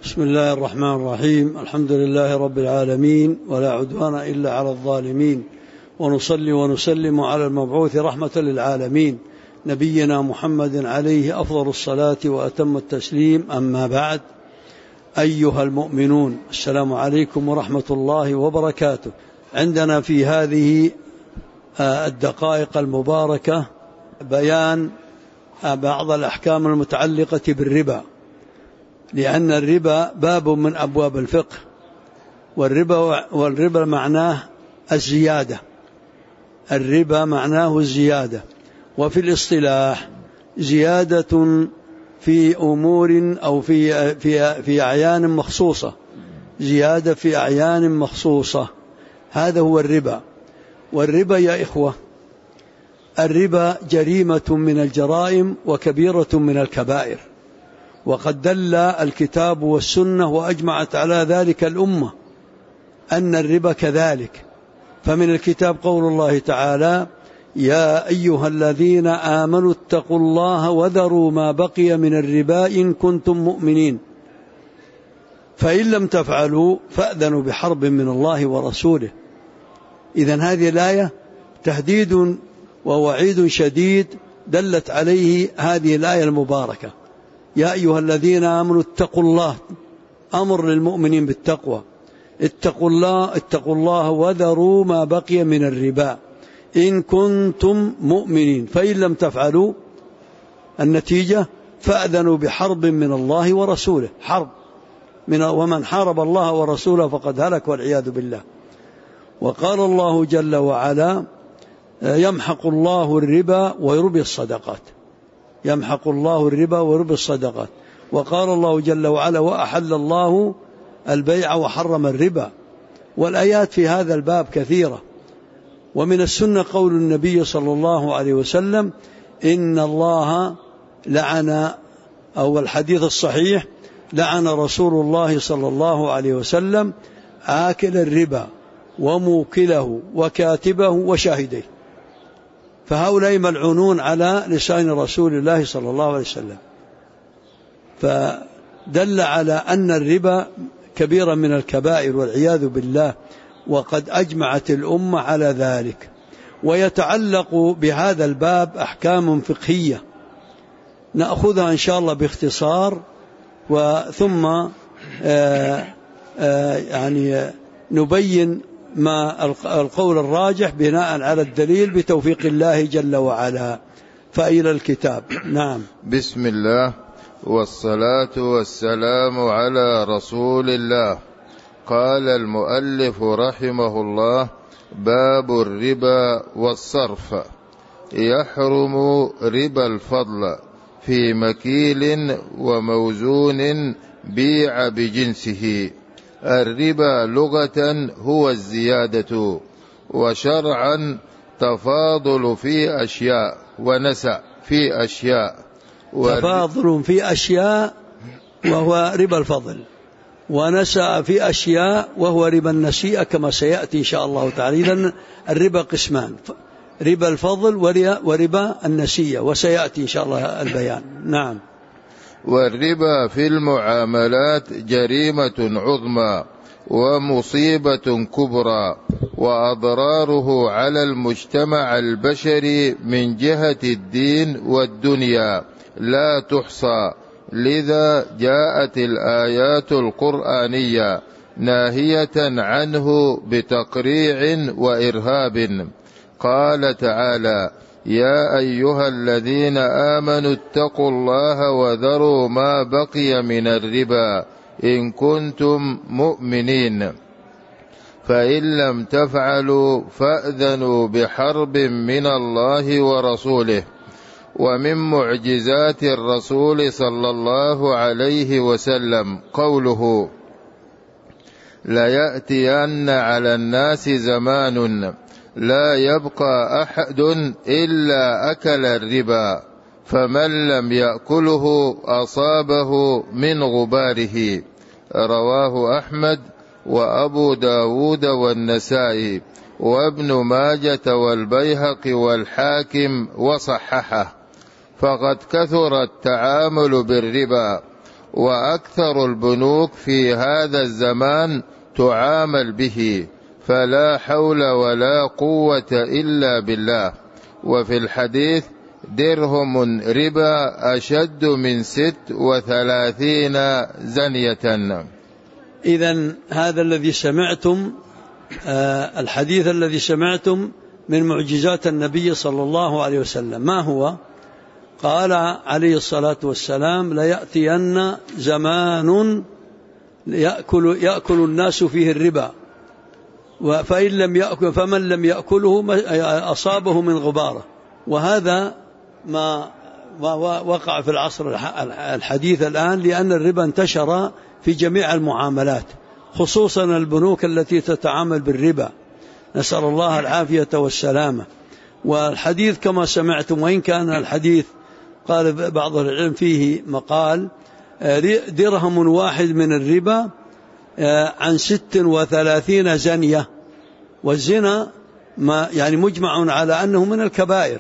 بسم الله الرحمن الرحيم. الحمد لله رب العالمين، ولا عدوان إلا على الظالمين، ونصلي ونسلم على المبعوث رحمة للعالمين نبينا محمد عليه أفضل الصلاة وأتم التسليم. أما بعد، أيها المؤمنون، السلام عليكم ورحمة الله وبركاته. عندنا في هذه الدقائق المباركة بيان بعض الأحكام المتعلقة بالربا، لأن الربا باب من أبواب الفقه، والربا معناه الزيادة. الربا معناه الزيادة، وفي الاصطلاح زيادة في أمور أو في أعيان مخصوصة، زيادة في أعيان مخصوصة، هذا هو الربا. والربا يا إخوة، الربا جريمة من الجرائم وكبيرة من الكبائر، وقد دل الكتاب والسنة وأجمعت على ذلك الأمة أن الربا كذلك. فمن الكتاب قول الله تعالى: يا أيها الذين آمنوا اتقوا الله وذروا ما بقي من الربا إن كنتم مؤمنين، فإن لم تفعلوا فأذنوا بحرب من الله ورسوله. إذن هذه الآية تهديد ووعيد شديد دلت عليه هذه الآية المباركة. يا أيها الذين آمنوا اتقوا الله، أمر للمؤمنين بالتقوى. اتقوا الله وذروا ما بقي من الربا إن كنتم مؤمنين، فإن لم تفعلوا النتيجة فأذنوا بحرب من الله ورسوله. حرب ومن حارب الله ورسوله فقد هلك والعياذ بالله. وقال الله جل وعلا: يمحق الله الربا ويربي الصدقات. يمحق الله الربا ويربي الصدقات. وقال الله جل وعلا: وأحل الله البيع وحرم الربا. والآيات في هذا الباب كثيرة. ومن السنة قول النبي صلى الله عليه وسلم: إن الله لعن، أو الحديث الصحيح: لعن رسول الله صلى الله عليه وسلم آكل الربا وموكله وكاتبه وشاهديه. فهؤلاء ملعونون على لسان رسول الله صلى الله عليه وسلم. فدل على أن الربا كبيرة من الكبائر والعياذ بالله، وقد أجمعت الأمة على ذلك. ويتعلق بهذا الباب أحكام فقهية نأخذها إن شاء الله باختصار، وثم نبين ما القول الراجح بناء على الدليل بتوفيق الله جل وعلا. فإلى الكتاب. نعم. بسم الله والصلاة والسلام على رسول الله. قال المؤلف رحمه الله: باب الربا والصرف. يحرم ربا الفضل في مكيل وموزون بيع بجنسه. الربا لغة هو الزيادة، وشرعا تفاضل في أشياء ونسأ في أشياء. تفاضل في أشياء وهو ربا الفضل، ونسأ في أشياء وهو ربا النسيئة، كما سيأتي إن شاء الله تعالى. إذن الربا قسمان: ربا الفضل وربا النسيئة، وسيأتي إن شاء الله البيان. نعم. والربا في المعاملات جريمة عظمى ومصيبة كبرى، وأضراره على المجتمع البشري من جهة الدين والدنيا لا تحصى. لذا جاءت الآيات القرآنية ناهية عنه بتقريع وإرهاب. قال تعالى: يا أيها الذين آمنوا اتقوا الله وذروا ما بقي من الربا إن كنتم مؤمنين، فإن لم تفعلوا فأذنوا بحرب من الله ورسوله. ومن معجزات الرسول صلى الله عليه وسلم قوله: ليأتين على الناس زمان لا يبقى أحد إلا أكل الربا، فمن لم يأكله أصابه من غباره. رواه أحمد وأبو داود والنسائي وابن ماجة والبيهقي والحاكم وصححه. فقد كثر التعامل بالربا، وأكثر البنوك في هذا الزمان تعامل به، فلا حول ولا قوة إلا بالله. وفي الحديث: درهم ربا أشد من 36 زنية. إذن هذا الذي سمعتم، الحديث الذي سمعتم من معجزات النبي صلى الله عليه وسلم ما هو؟ قال عليه الصلاة والسلام: ليأتين زمان يأكل الناس فيه الربا، فمن لم يأكله أصابه من غباره. وهذا ما وقع في العصر الحديث الآن، لأن الربا انتشر في جميع المعاملات، خصوصا البنوك التي تتعامل بالربا، نسأل الله العافية والسلامة. والحديث كما سمعتم، وإن كان الحديث قال بعض العلم فيه مقال: درهم واحد من الربا عن 36 زنية، والزنا يعني مجمع على أنه من الكبائر،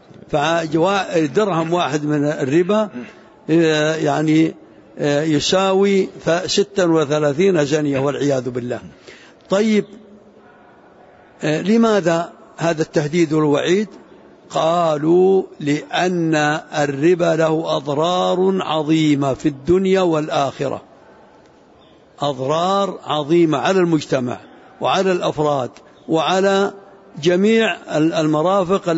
فدرهم واحد من الربا يعني يساوي 36 زنية والعياذ بالله. طيب، لماذا هذا التهديد والوعيد؟ قالوا: لأن الربا له أضرار عظيمة في الدنيا والآخرة، أضرار عظيمة على المجتمع وعلى الأفراد وعلى جميع المرافق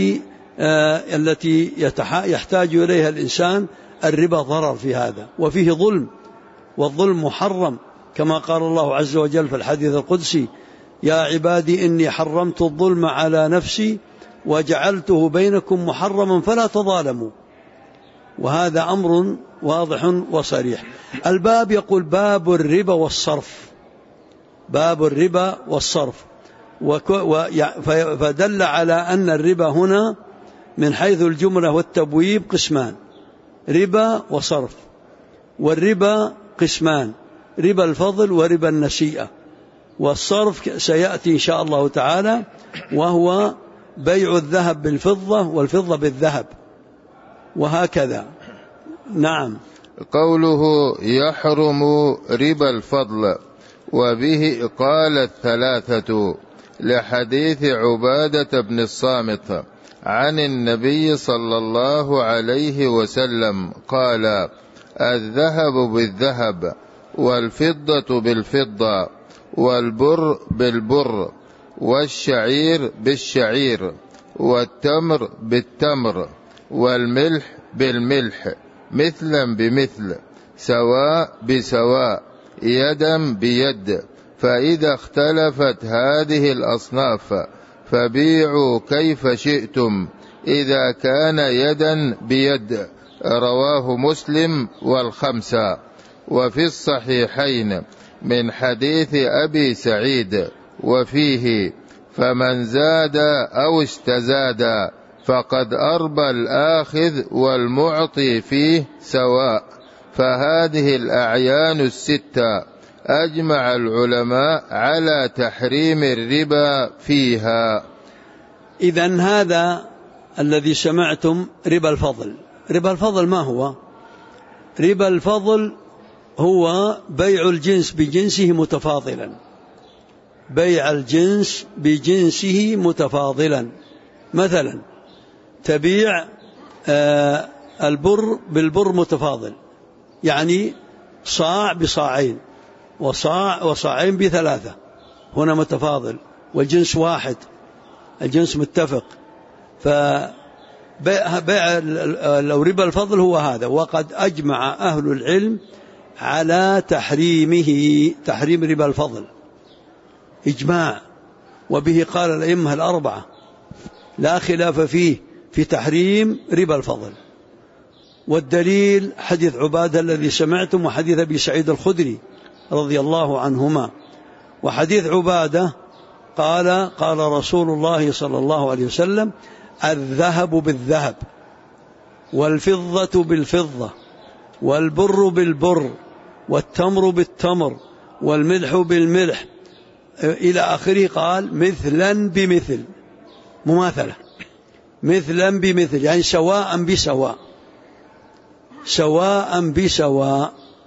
التي يحتاج إليها الإنسان. الربا ضرر في هذا، وفيه ظلم، والظلم محرم، كما قال الله عز وجل في الحديث القدسي: يا عبادي إني حرمت الظلم على نفسي وجعلته بينكم محرما فلا تظالموا. وهذا أمر واضح وصريح. الباب يقول: باب الربا والصرف، باب الربا والصرف، فدل على أن الربا هنا من حيث الجملة والتبويب قسمان: ربا وصرف. والربا قسمان: ربا الفضل وربا النسيئة. والصرف سيأتي إن شاء الله تعالى، وهو بيع الذهب بالفضة والفضة بالذهب، وهكذا. نعم. قوله: يحرم ربا الفضل، وبه قال الثلاثة، لحديث عبادة بن الصامت عن النبي صلى الله عليه وسلم قال: الذهب بالذهب، والفضة بالفضة، والبر بالبر، والشعير بالشعير، والتمر بالتمر، والملح بالملح، مثلا بمثل، سواء بسواء، يدا بيد. فإذا اختلفت هذه الأصناف فبيعوا كيف شئتم إذا كان يدا بيد. رواه مسلم والخمسة. وفي الصحيحين من حديث أبي سعيد وفيه: فمن زاد أو استزاد فقد أربى الآخذ والمعطي فيه سواء. فهذه الأعيان الستة أجمع العلماء على تحريم الربا فيها. إذن هذا الذي سمعتم ربا الفضل. ربا الفضل ما هو؟ ربا الفضل هو بيع الجنس بجنسه متفاضلا، بيع الجنس بجنسه متفاضلا. مثلا تبيع البر بالبر متفاضل، يعني صاع بصاعين، وصاعين بثلاثة، هنا متفاضل، والجنس واحد، الجنس متفق. فبيع لو ربا الفضل هو هذا، وقد أجمع أهل العلم على تحريمه، تحريم ربا الفضل إجماع، وبه قال الأئمة الأربعة لا خلاف فيه في تحريم ربا الفضل. والدليل حديث عبادة الذي سمعتم، وحديث أبي سعيد الخدري رضي الله عنهما. وحديث عبادة قال رسول الله صلى الله عليه وسلم: الذهب بالذهب، والفضة بالفضة، والبر بالبر، والتمر بالتمر، والملح بالملح، إلى آخره. قال: مثلا بمثل، مماثلة، مثلا بمثل، يعني سواء بسواء، سواء بسواء.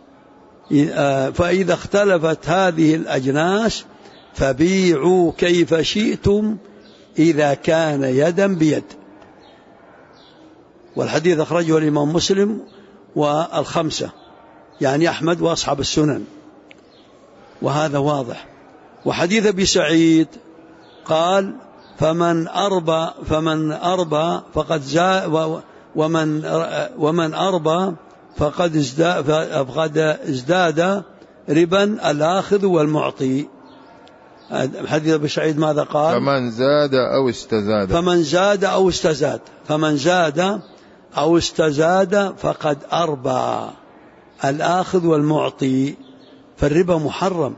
فإذا اختلفت هذه الأجناس فبيعوا كيف شئتم إذا كان يدا بيد. والحديث أخرجه الإمام مسلم والخمسة، يعني أحمد وأصحاب السنن، وهذا واضح. وحديث أبي سعيد قال فمن أربى فقد زاد، ومن أربى فقد ازداد ربا الآخذ والمعطي. حديث أبي سعيد ماذا قال؟ فمن زاد أو استزاد فقد أربى الآخذ والمعطي. فالربا محرم.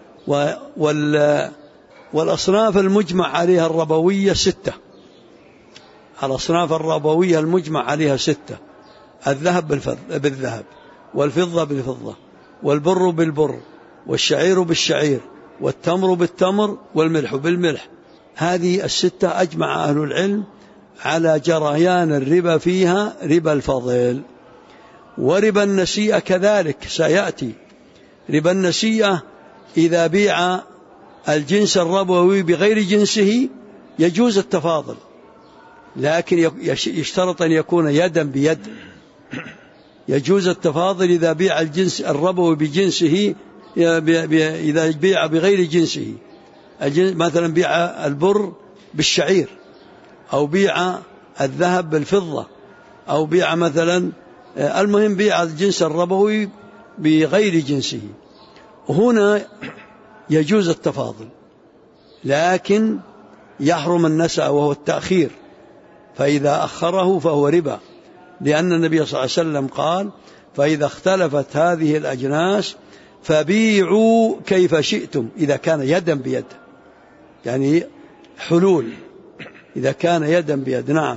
والأصناف المجمع عليها الربوية 6. الأصناف الربوية المجمع عليها 6: الذهب بالذهب، والفضة بالفضة، والبر بالبر، والشعير بالشعير، والتمر بالتمر، والملح بالملح. هذه 6 أجمع أهل العلم على جريان الربا فيها ربا الفضل. وربا النسيئة كذلك سيأتي. ربا النسيئة إذا بيع الجنس الربوي بغير جنسه يجوز التفاضل، لكن يشترط أن يكون يدا بيد. يجوز التفاضل إذا بيع الجنس الربوي بجنسه، إذا بيع بغير جنسه، مثلا بيع البر بالشعير، أو بيع الذهب بالفضة، أو بيع مثلا، المهم بيع الجنس الربوي بغير جنسه، هنا يجوز التفاضل، لكن يحرم النسأ وهو التأخير، فإذا أخره فهو ربا، لأن النبي صلى الله عليه وسلم قال فإذا اختلفت هذه الأجناس فبيعوا كيف شئتم إذا كان يدا بيد، يعني حلول إذا كان يدا بيد. نعم.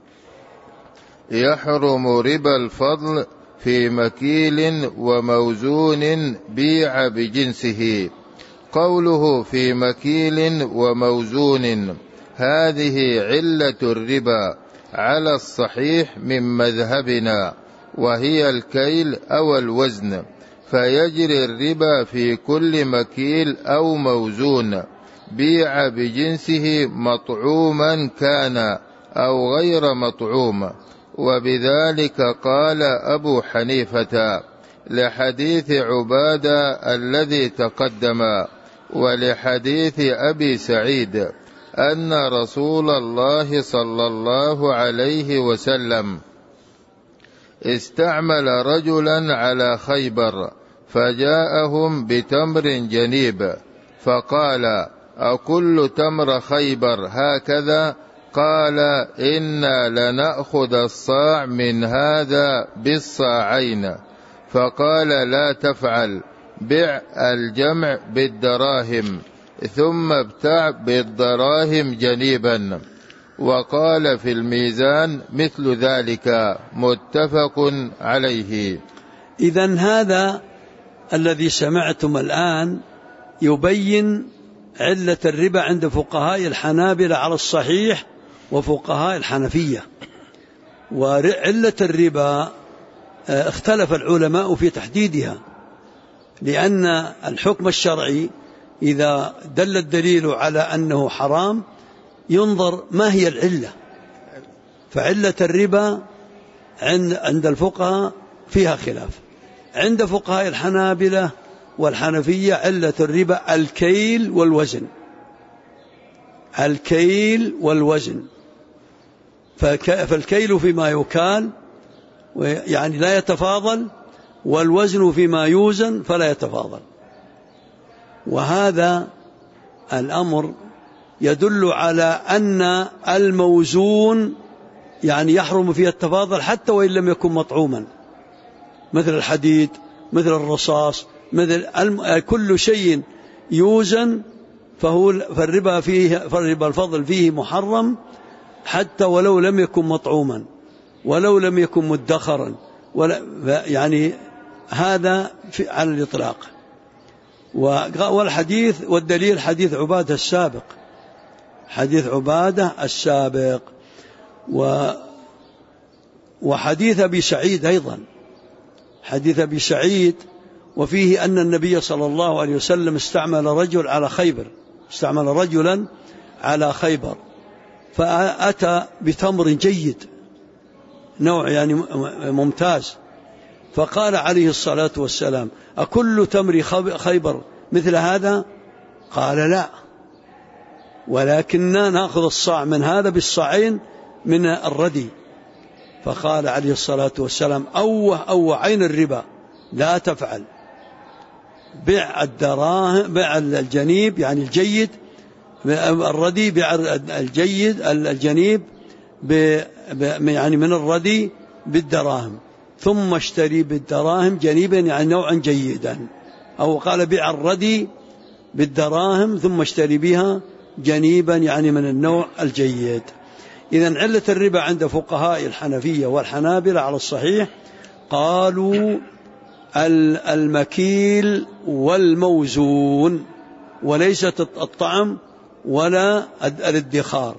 يحرم ربا الفضل في مكيل وموزون بيع بجنسه. قوله في مكيل وموزون هذه علة الربا على الصحيح من مذهبنا، وهي الكيل أو الوزن، فيجري الربا في كل مكيل أو موزون بيع بجنسه مطعوما كان أو غير مطعوم. وبذلك قال أبو حنيفة لحديث عبادة الذي تقدم، ولحديث أبي سعيد أن رسول الله صلى الله عليه وسلم استعمل رجلا على خيبر فجاءهم بتمر جنيب، فقال أكل تمر خيبر هكذا؟ قال إنا لنأخذ الصاع من هذا بالصاعين. فقال لا تفعل، بع الجمع بالدراهم ثم ابتع بالدراهم جنيبا. وقال في الميزان مثل ذلك، متفق عليه. إذن هذا الذي سمعتم الآن يبين علة الربا عند فقهاء الحنابلة على الصحيح وفقهاء الحنفية. وعلة الربا اختلف العلماء في تحديدها، لأن الحكم الشرعي إذا دل الدليل على أنه حرام ينظر ما هي العلة. فعلة الربا عند الفقهاء فيها خلاف. عند فقهاء الحنابلة والحنفية علة الربا الكيل والوزن. الكيل والوزن، فالكيل فيما يكال يعني لا يتفاضل، والوزن فيما يوزن فلا يتفاضل. وهذا الأمر يدل على أن الموزون يعني يحرم فيه التفاضل حتى وإن لم يكن مطعوما، مثل الحديد، مثل الرصاص، مثل كل شيء يوزن فالربا الفضل فيه محرم حتى ولو لم يكن مطعوما ولو لم يكن مدخرا، يعني هذا على الإطلاق. والحديث والدليل حديث عبادة السابق، حديث عبادة السابق، وحديث أبي سعيد أيضا، حديث أبي سعيد وفيه أن النبي صلى الله عليه وسلم استعمل رجلا على خيبر فأتى بتمر جيد نوع يعني ممتاز، فقال عليه الصلاة والسلام: أكل تمر خيبر مثل هذا؟ قال: لا، ولكننا نأخذ الصاع من هذا بالصاعين من الردي. فقال عليه الصلاة والسلام: أوه عين الربا، لا تفعل، بيع الجنيب يعني الجيد، الردي بيع الجيد الجنيب يعني من الردي بالدراهم، ثم اشتري بالدراهم جنيبا يعني نوعا جيدا، أو قال بيع الردي بالدراهم ثم اشتري بها جنيبا يعني من النوع الجيد. إذن علة الربا عند فقهاء الحنفية والحنابلة على الصحيح قالوا المكيل والموزون، وليست الطعم ولا الادخار،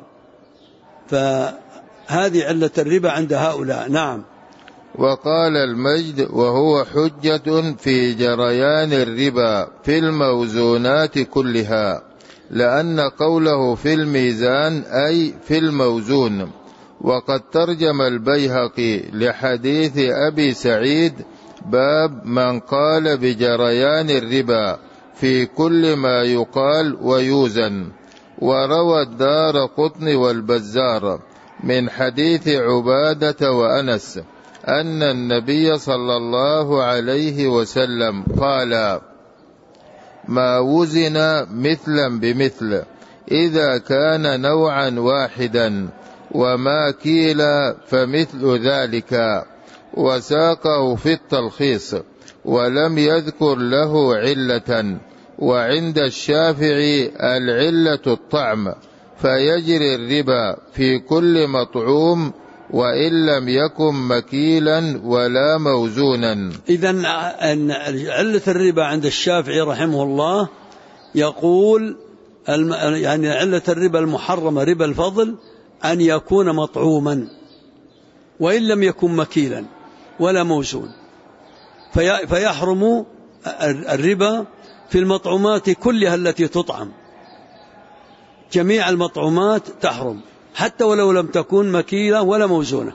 فهذه علة الربا عند هؤلاء. نعم. وقال المجد: وهو حجة في جريان الربا في الموزونات كلها، لأن قوله في الميزان أي في الموزون. وقد ترجم البيهقي لحديث أبي سعيد باب من قال بجريان الربا في كل ما يقال ويوزن. وروى الدارقطني والبزار من حديث عبادة وأنس أن النبي صلى الله عليه وسلم قال: ما وزن مثلا بمثل إذا كان نوعا واحدا، وما كيل فمثل ذلك، وساقه في التلخيص ولم يذكر له علة. وعند الشافعي العلة الطعم، فيجري الربا في كل مطعوم وإن لم يكن مكيلا ولا موزونا. إذن علة الربا عند الشافعي رحمه الله يقول يعني علة الربا المحرمة ربا الفضل أن يكون مطعوما وإن لم يكن مكيلا ولا موزون، فيحرم الربا في المطعومات كلها التي تطعم، جميع المطعومات تحرم حتى ولو لم تكن مكيلة ولا موزونة.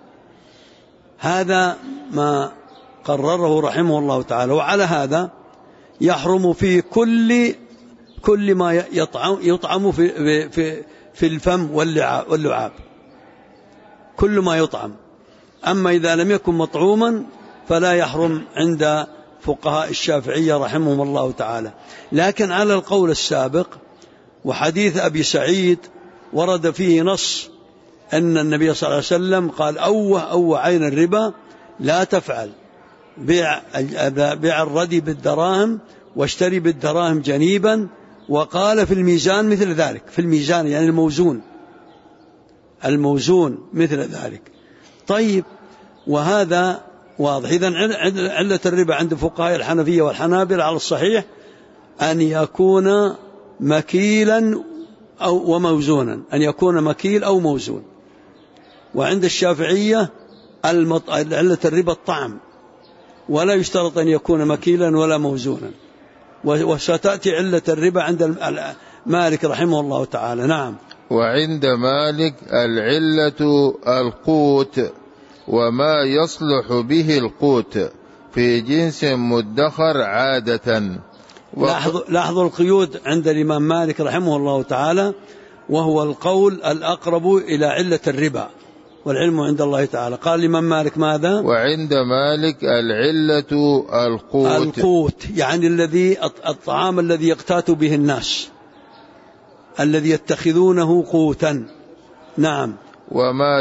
هذا ما قرره رحمه الله تعالى. وعلى هذا يحرم في كل ما يطعم في الفم واللعاب، كل ما يطعم. أما إذا لم يكن مطعوما فلا يحرم عند فقهاء الشافعية رحمهم الله تعالى. لكن على القول السابق وحديث أبي سعيد ورد فيه نص أن النبي صلى الله عليه وسلم قال: أوه عين الربا، لا تفعل، بيع الردي بالدراهم واشتري بالدراهم جنيبا. وقال في الميزان مثل ذلك، في الميزان يعني الموزون مثل ذلك. طيب، وهذا واضح. إذن علة الربا عند فقهاء الحنفية والحنابلة على الصحيح أن يكون مكيلا أو وموزونا، أن يكون مكيل أو موزون. وعند الشافعية علة الربا الطعم، ولا يشترط أن يكون مكيلا ولا موزونا. وستأتي علة الربا عند مالك رحمه الله تعالى. نعم. وعند مالك العلة القوت وما يصلح به القوت في جنس مدخر عادة. لاحظوا القيود عند الإمام مالك رحمه الله تعالى، وهو القول الأقرب إلى علة الربا، والعلم عند الله تعالى. قال الإمام مالك ماذا؟ وعند مالك العلة القوت يعني الطعام الذي يقتات به الناس، الذي يتخذونه قوتا. نعم. وما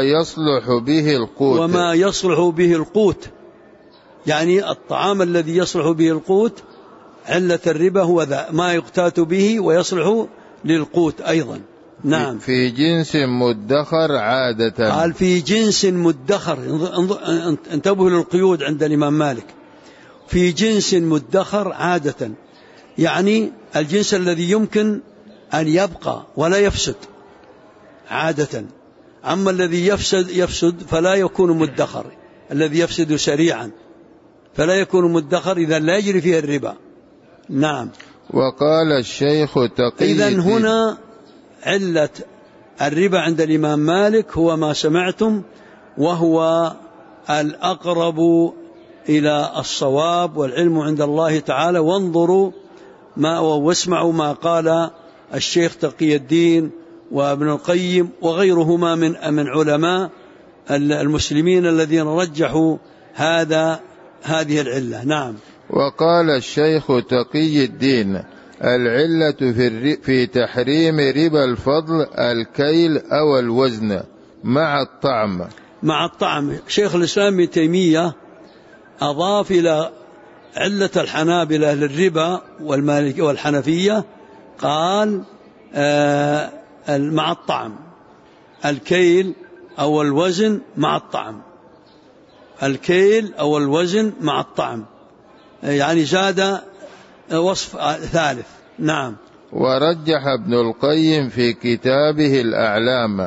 يصلح به القوت يعني الطعام الذي يصلح به القوت، علة الربا هو ذا ما يقتات به ويصلح للقوت أيضا. نعم. في جنس مدخر عادة. قال في جنس مدخر، انتبهوا للقيود عند الإمام مالك. في جنس مدخر عادة يعني الجنس الذي يمكن أن يبقى ولا يفسد عادة. أما الذي يفسد فلا يكون مدخر، الذي يفسد سريعا. فلا يكون مدخر، إذا لا يجري فيه الربا. نعم. وقال الشيخ تقي إذن هنا علة الربا عند الإمام مالك هو ما سمعتم، وهو الأقرب إلى الصواب، والعلم عند الله تعالى. وانظروا واسمعوا ما قال الشيخ تقي الدين وابن القيم وغيرهما من علماء المسلمين الذين رجحوا هذه العلة. نعم. وقال الشيخ تقي الدين: العلة في تحريم ربا الفضل الكيل أو الوزن مع الطعم. مع الطعم. شيخ الإسلام ابن تيمية أضاف إلى علة الحنابلة للربا والمالك والحنفية، قال مع الطعم، الكيل أو الوزن مع الطعم، الكيل أو الوزن مع الطعم، يعني زاد وصف ثالث. نعم. ورجح ابن القيم في كتابه الإعلام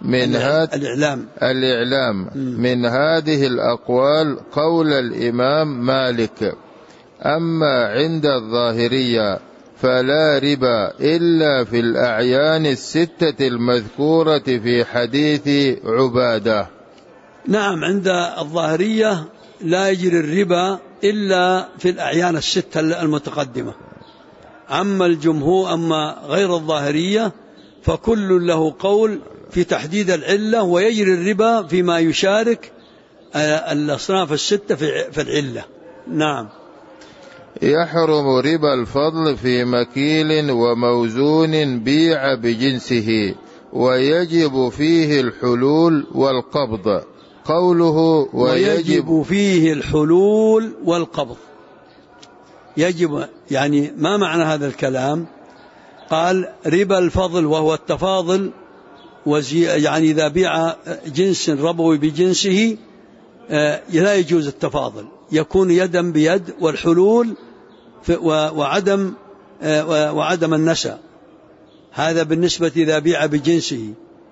من هذه الأقوال قول الإمام مالك: أما عند الظاهرية فلا ربا إلا في الأعيان الستة المذكورة في حديث عبادة. نعم، عند الظاهرية لا يجري الربا إلا في الأعيان الستة المتقدمة. أما الجمهور، أما غير الظاهرية فكل له قول في تحديد العلة، ويجري الربا فيما يشارك الأصناف الستة في العلة. نعم. يحرم ربا الفضل في مكيل وموزون بيع بجنسه، ويجب فيه الحلول والقبض. قوله ويجب فيه الحلول والقبض، يجب يعني ما معنى هذا الكلام؟ قال ربا الفضل وهو التفاضل، يعني إذا بيع جنس ربوي بجنسه لا يجوز التفاضل، يكون يدا بيد، والحلول وعدم النسى. هذا بالنسبة إذا بيع بجنسه.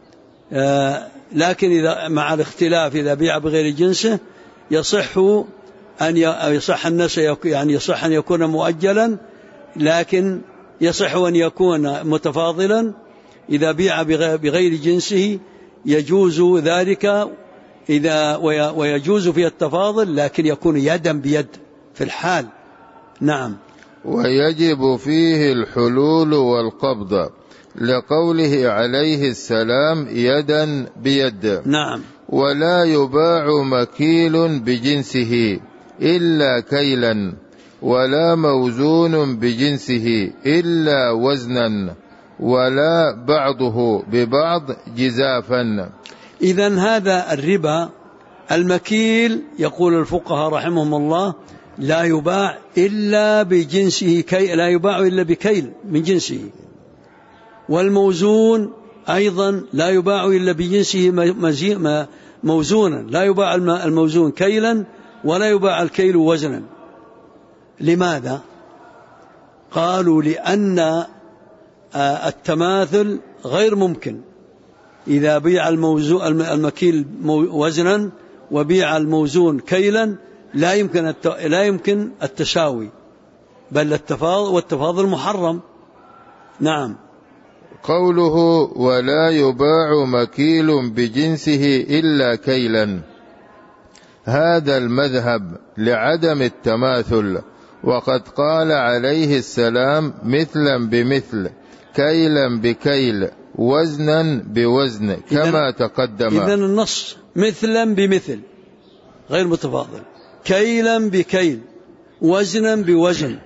لكن إذا مع الاختلاف إذا بيع بغير جنسه يصح النسى، يعني يصح أن يكون مؤجلا، لكن يصح أن يكون متفاضلا. إذا بيع بغير جنسه يجوز ذلك ويجوز فيه التفاضل، لكن يكون يدا بيد في الحال. نعم. ويجب فيه الحلول والقبض لقوله عليه السلام: يدا بيد. نعم. ولا يباع مكيل بجنسه إلا كيلا، ولا موزون بجنسه إلا وزنا، ولا بعضه ببعض جزافا. إذن هذا الربا المكيل يقول الفقهاء رحمهم الله لا يباع إلا بجنسه، لا يباع إلا بكيل من جنسه. والموزون أيضا لا يباع إلا بجنسه موزونا، لا يباع الموزون كيلا ولا يباع الكيل وزنا. لماذا؟ قالوا لأن التماثل غير ممكن. إذا بيع المكيل وزنا وبيع الموزون كيلا لا يمكن التساوي، بل والتفاضل محرم. نعم. قوله ولا يباع مكيل بجنسه إلا كيلا، هذا المذهب لعدم التماثل، وقد قال عليه السلام: مثلا بمثل، كيلا بكيل، وزنا بوزن، كما تقدم. إذن النص مثلا بمثل غير متفاضل، كيلا بكيل، وزنا بوزن.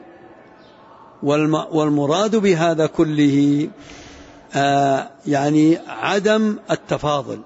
والمراد بهذا كله يعني عدم التفاضل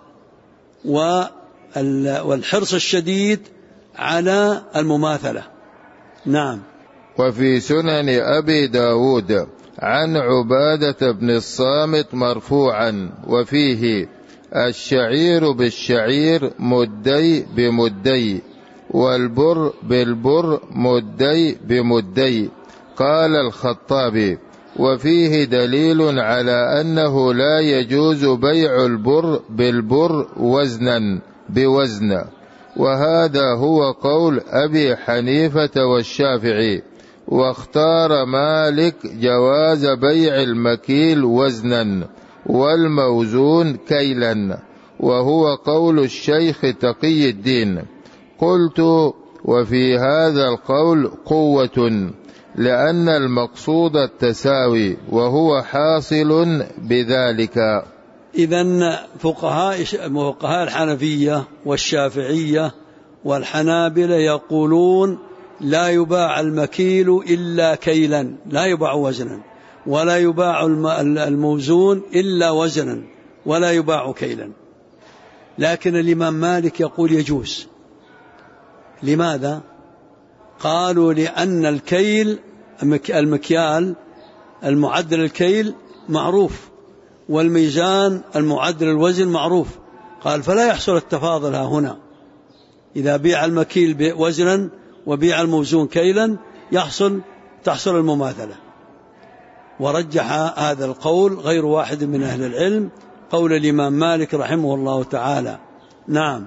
والحرص الشديد على المماثلة. نعم. وفي سنن أبي داود عن عبادة بن الصامت مرفوعا وفيه: الشعير بالشعير مدي بمدي، والبر بالبر مدي بمدي. قال الخطابي: وفيه دليل على أنه لا يجوز بيع البر بالبر وزنا بوزن، وهذا هو قول أبي حنيفة والشافعي. واختار مالك جواز بيع المكيل وزنا والموزون كيلا، وهو قول الشيخ تقي الدين. قلت: وفي هذا القول قوة، لأن المقصود التساوي، وهو حاصل بذلك. إذن فقهاء الحنفية والشافعية والحنابلة يقولون لا يباع المكيل إلا كيلا، لا يباع وزنا، ولا يباع الموزون إلا وزنا، ولا يباع كيلا. لكن الإمام مالك يقول يجوز. لماذا؟ قالوا لأن الكيل المكيال المعدل الكيل معروف، والميزان المعدل الوزن معروف. قال فلا يحصل التفاضل هنا. إذا بيع المكيل وزنا وبيع الموزون كيلا تحصل المماثلة. ورجح هذا القول غير واحد من أهل العلم، قول الإمام مالك رحمه الله تعالى. نعم.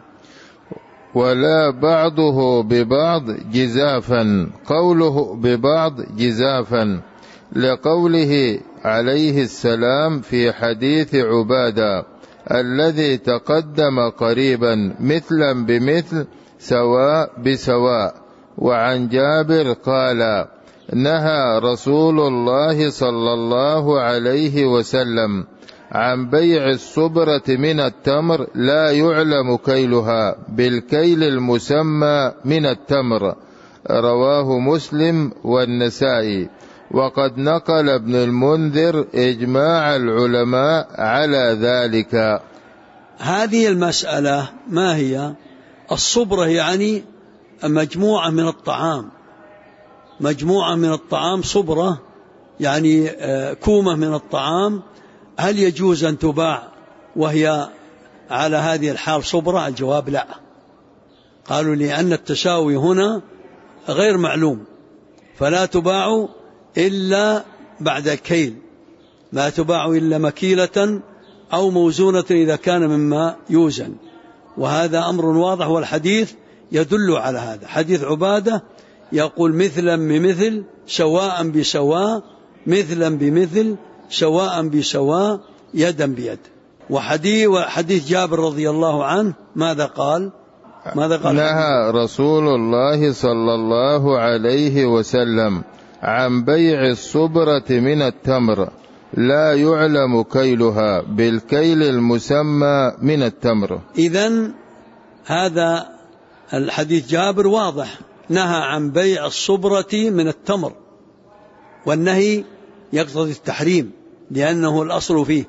ولا بعضه ببعض جزافا، قوله ببعض جزافا لقوله عليه السلام في حديث عبادة الذي تقدم قريبا: مثلا بمثل سواء بسواء. وعن جابر قال: نهى رسول الله صلى الله عليه وسلم عن بيع الصبرة من التمر لا يعلم كيلها بالكيل المسمى من التمر. رواه مسلم والنسائي. وقد نقل ابن المنذر إجماع العلماء على ذلك. هذه المسألة ما هي؟ الصبرة يعني مجموعة من الطعام، مجموعة من الطعام صبرة يعني كومة من الطعام. هل يجوز أن تباع وهي على هذه الحال صبرة؟ الجواب لا. قالوا لأن التساوي هنا غير معلوم، فلا تباع إلا بعد الكيل، لا تباع إلا مكيلة أو موزونة إذا كان مما يوزن. وهذا أمر واضح، والحديث يدل على هذا. حديث عبادة يقول: مثلا بمثل سواء بسواء، مثلا بمثل سواء بسواء، يدا بيد. وحديث جابر رضي الله عنه ماذا قال؟ نهى رسول الله صلى الله عليه وسلم عن بيع الصبرة من التمر لا يعلم كيلها بالكيل المسمى من التمر. إذن هذا الحديث جابر واضح، نهى عن بيع الصبرة من التمر، والنهي يقتضي التحريم لأنه الأصل فيه،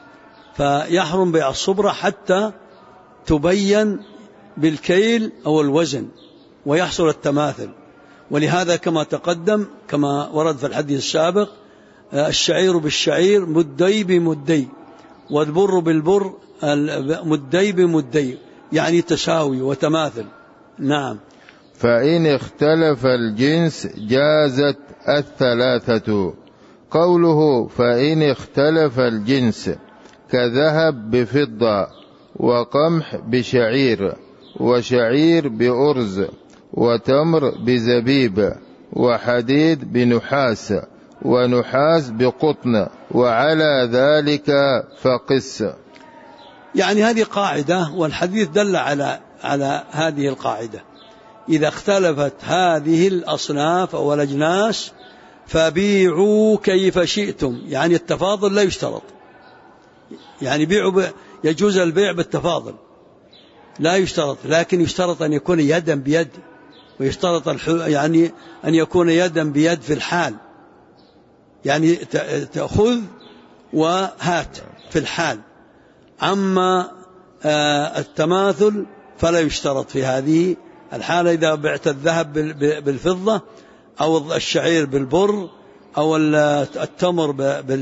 فيحرم بيع الصبرة حتى تبين بالكيل أو الوزن ويحصل التماثل. ولهذا كما تقدم كما ورد في الحديث السابق: الشعير بالشعير مدي بمدي، والبر بالبر مدي بمدي، يعني تساوي وتماثل. نعم. فإن اختلف الجنس جازت الثلاثة. قوله فإن اختلف الجنس كذهب بفضة، وقمح بشعير، وشعير بأرز، وتمر بزبيب، وحديد بنحاس، ونحاس بقطن، وعلى ذلك فقس. يعني هذه قاعدة، والحديث دل على هذه القاعدة: إذا اختلفت هذه الأصناف أو الأجناس فبيعوا كيف شئتم. يعني التفاضل لا يشترط، يعني يجوز البيع بالتفاضل لا يشترط، لكن يشترط أن يكون يدا بيد، ويشترط يعني أن يكون يدا بيد في الحال، يعني تأخذ وهات في الحال. أما التماثل فلا يشترط في هذه الحالة. إذا بعت الذهب بالفضة أو الشعير بالبر أو التمر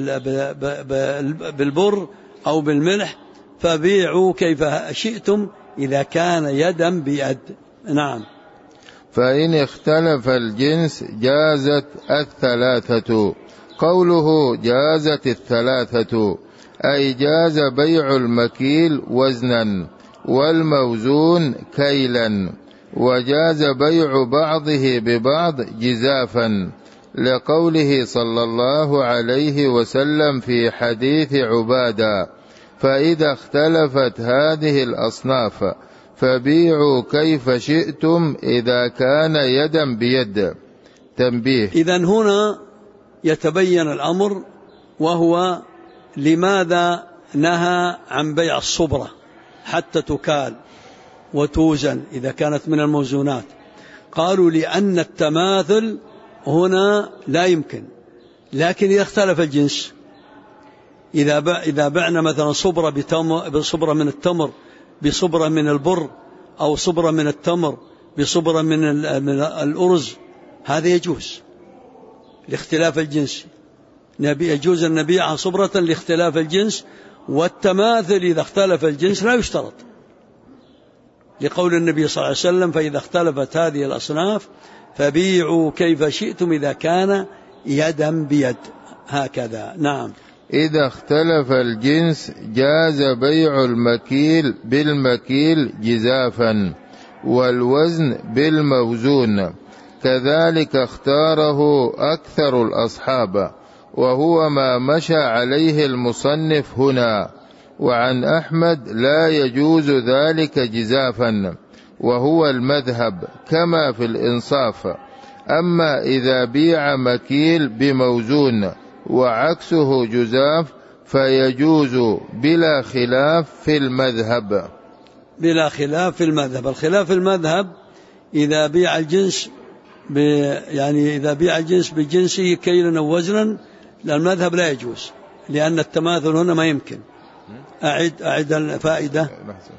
بالبر أو بالملح فبيعوا كيف شئتم إذا كان يدا بيد. نعم. فإن اختلف الجنس جازت الثلاثة. قوله جازت الثلاثة أي جاز بيع المكيل وزنا والموزون كيلا، وجاز بيع بعضه ببعض جزافا، لقوله صلى الله عليه وسلم في حديث عبادة: فإذا اختلفت هذه الأصناف فبيعوا كيف شئتم إذا كان يدا بيد. تنبيه: إذن هنا يتبين الأمر، وهو لماذا نهى عن بيع الصبرة حتى تكال وتوزن إذا كانت من الموزونات؟ قالوا لأن التماثل هنا لا يمكن، لكن إذا اختلف الجنس، إذا بعنا مثلا بصبرة من التمر بصبرة من البر، أو صبرة من التمر بصبرة من الأرز، هذا يجوز لاختلاف الجنس، يجوز أن نبيعها صبرة لاختلاف الجنس. والتماثل إذا اختلف الجنس لا يشترط، لقول النبي صلى الله عليه وسلم: فإذا اختلفت هذه الأصناف فبيعوا كيف شئتم إذا كان يدا بيد، هكذا. نعم. إذا اختلف الجنس جاز بيع المكيل بالمكيل جزافا، والوزن بالموزون، كذلك اختاره أكثر الأصحاب، وهو ما مشى عليه المصنف هنا. وعن أحمد لا يجوز ذلك جزافا، وهو المذهب كما في الإنصاف. أما إذا بيع مكيل بموزون وعكسه جزاف فيجوز بلا خلاف في المذهب. بلا خلاف في المذهب. الخلاف في المذهب إذا بيع الجنس إذا بيع الجنس بجنسه كيلا أو وزنا، المذهب لا يجوز، لأن التماثل هنا ما يمكن. أعد الفائدة.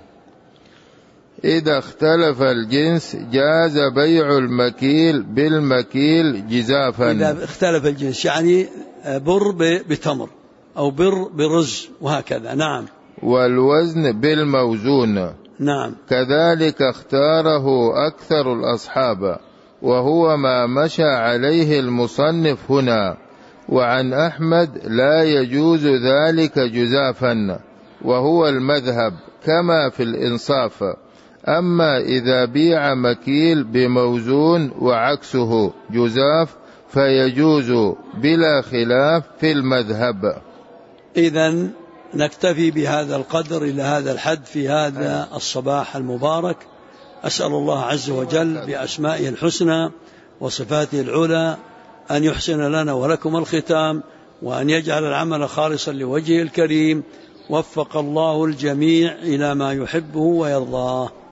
إذا اختلف الجنس جاز بيع المكيل بالمكيل جزافا. إذا اختلف الجنس يعني بر بتمر أو بر برز وهكذا. نعم. والوزن بالموزون. نعم. كذلك اختاره أكثر الأصحاب، وهو ما مشى عليه المصنف هنا. وعن أحمد لا يجوز ذلك جزافا، وهو المذهب كما في الإنصاف. أما إذا بيع مكيل بموزون وعكسه جزاف فيجوز بلا خلاف في المذهب. إذن نكتفي بهذا القدر إلى هذا الحد في هذا الصباح المبارك. أسأل الله عز وجل بأسمائه الحسنى وصفاته العلى أن يحسن لنا ولكم الختام، وأن يجعل العمل خالصا لوجهه الكريم. وفق الله الجميع إلى ما يحبه ويرضاه.